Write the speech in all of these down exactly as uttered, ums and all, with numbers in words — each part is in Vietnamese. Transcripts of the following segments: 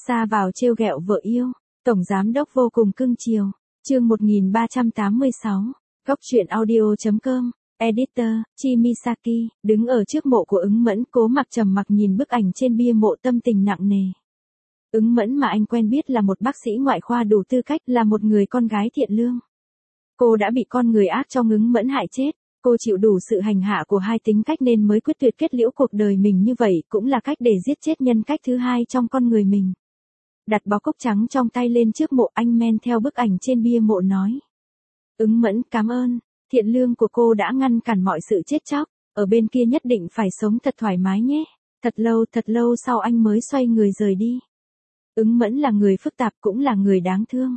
Xa vào trêu ghẹo vợ yêu, tổng giám đốc vô cùng cưng chiều. Chương một nghìn ba trăm tám mươi sáu, Góc truyện audio chấm com, Editor, Chi Misaki, đứng ở trước mộ của Ứng Mẫn, Cố Mặc trầm mặc nhìn bức ảnh trên bia mộ, tâm tình nặng nề. Ứng Mẫn mà anh quen biết là một bác sĩ ngoại khoa đủ tư cách, là một người con gái thiện lương. Cô đã bị con người ác trong Ứng Mẫn hại chết. Cô chịu đủ sự hành hạ của hai tính cách nên mới quyết tuyệt kết liễu cuộc đời mình như vậy, cũng là cách để giết chết nhân cách thứ hai trong con người mình. Đặt bó cúc trắng trong tay lên trước mộ, anh men theo bức ảnh trên bia mộ nói. Ứng Mẫn, cảm ơn, thiện lương của cô đã ngăn cản mọi sự chết chóc, ở bên kia nhất định phải sống thật thoải mái nhé. Thật lâu thật lâu sau anh mới xoay người rời đi. Ứng Mẫn là người phức tạp, cũng là người đáng thương.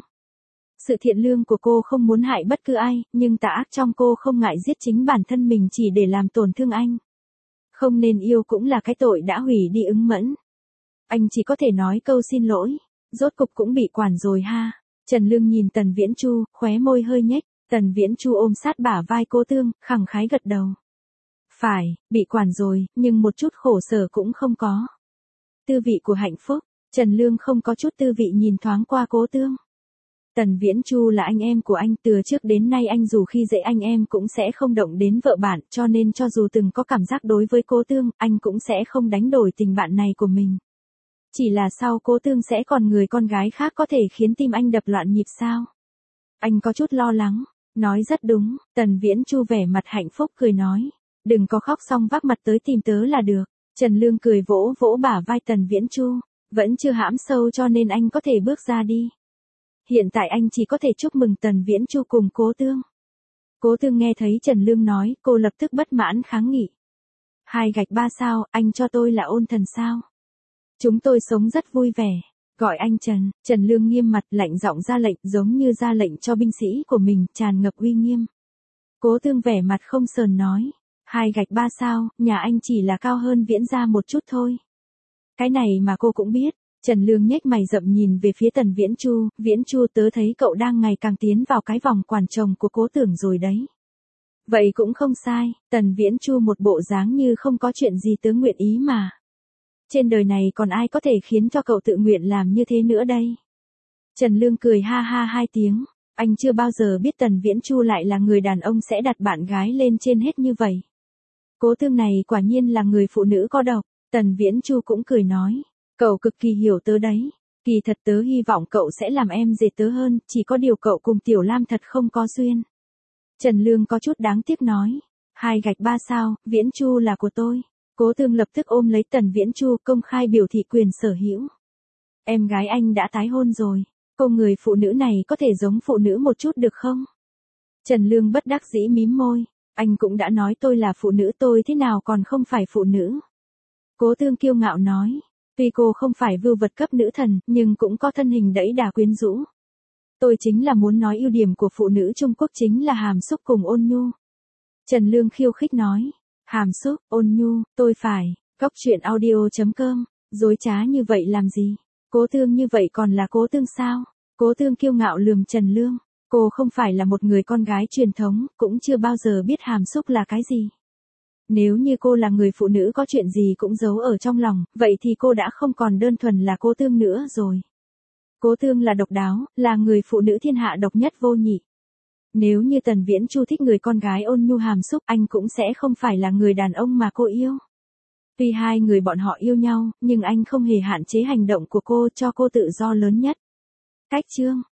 Sự thiện lương của cô không muốn hại bất cứ ai, nhưng tà ác trong cô không ngại giết chính bản thân mình chỉ để làm tổn thương anh. Không nên yêu cũng là cái tội đã hủy đi Ứng Mẫn. Anh chỉ có thể nói câu xin lỗi, rốt cục cũng bị quản rồi ha. Trần Lương nhìn Tần Viễn Chu, khóe môi hơi nhếch, Tần Viễn Chu ôm sát bả vai cô Tương, khẳng khái gật đầu. Phải, bị quản rồi, nhưng một chút khổ sở cũng không có. Tư vị của hạnh phúc, Trần Lương không có chút tư vị nhìn thoáng qua Cố Tương. Tần Viễn Chu là anh em của anh, từ trước đến nay anh dù khi dễ anh em cũng sẽ không động đến vợ bạn, cho nên cho dù từng có cảm giác đối với Cố Tương, anh cũng sẽ không đánh đổi tình bạn này của mình. Chỉ là sau Cố Tương sẽ còn người con gái khác có thể khiến tim anh đập loạn nhịp sao? Anh có chút lo lắng, nói rất đúng, Tần Viễn Chu vẻ mặt hạnh phúc cười nói. Đừng có khóc xong vác mặt tới tìm tớ là được. Trần Lương cười vỗ vỗ bả vai Tần Viễn Chu, vẫn chưa hãm sâu cho nên anh có thể bước ra đi. Hiện tại anh chỉ có thể chúc mừng Tần Viễn Chu cùng Cố Tương. Cố Tương nghe thấy Trần Lương nói, cô lập tức bất mãn kháng nghị. Hai gạch ba sao, anh cho tôi là ôn thần sao? Chúng tôi sống rất vui vẻ. Gọi anh Trần. Trần Lương nghiêm mặt, lạnh giọng ra lệnh, giống như ra lệnh cho binh sĩ của mình, tràn ngập uy nghiêm. Cố Tương vẻ mặt không sờn nói. Hai gạch ba sao, nhà anh chỉ là cao hơn Viễn gia một chút thôi. Cái này mà cô cũng biết. Trần Lương nhếch mày rậm nhìn về phía Tần Viễn Chu, Viễn Chu tớ thấy cậu đang ngày càng tiến vào cái vòng quản chồng của Cố Tưởng rồi đấy. Vậy cũng không sai, Tần Viễn Chu một bộ dáng như không có chuyện gì tớ nguyện ý mà. Trên đời này còn ai có thể khiến cho cậu tự nguyện làm như thế nữa đây? Trần Lương cười ha ha hai tiếng, anh chưa bao giờ biết Tần Viễn Chu lại là người đàn ông sẽ đặt bạn gái lên trên hết như vậy. Cố Tương này quả nhiên là người phụ nữ có độc, Tần Viễn Chu cũng cười nói. Cậu cực kỳ hiểu tớ đấy, kỳ thật tớ hy vọng cậu sẽ làm em dệt tớ hơn, chỉ có điều cậu cùng Tiểu Lam thật không có duyên. Trần Lương có chút đáng tiếc nói, hai gạch ba sao, Viễn Chu là của tôi. Cố Tương lập tức ôm lấy Tần Viễn Chu, công khai biểu thị quyền sở hữu. Em gái anh đã tái hôn rồi, cô người phụ nữ này có thể giống phụ nữ một chút được không? Trần Lương bất đắc dĩ mím môi, anh cũng đã nói tôi là phụ nữ, tôi thế nào còn không phải phụ nữ? Cố Tương kiêu ngạo nói. Tuy cô không phải vưu vật cấp nữ thần, nhưng cũng có thân hình đẫy đà quyến rũ. Tôi chính là muốn nói ưu điểm của phụ nữ Trung Quốc chính là hàm xúc cùng ôn nhu. Trần Lương khiêu khích nói. Hàm xúc, ôn nhu, tôi phải, Góc truyện audio chấm com, dối trá như vậy làm gì? Cố Tương như vậy còn là Cố Tương sao? Cố Tương kiêu ngạo lườm Trần Lương. Cô không phải là một người con gái truyền thống, cũng chưa bao giờ biết hàm xúc là cái gì. Nếu như cô là người phụ nữ có chuyện gì cũng giấu ở trong lòng, vậy thì cô đã không còn đơn thuần là Cố Tương nữa rồi. Cố Tương là độc đáo, là người phụ nữ thiên hạ độc nhất vô nhị. Nếu như Tần Viễn Chu thích người con gái ôn nhu hàm xúc, anh cũng sẽ không phải là người đàn ông mà cô yêu. Tuy hai người bọn họ yêu nhau, nhưng anh không hề hạn chế hành động của cô, cho cô tự do lớn nhất. Cách chương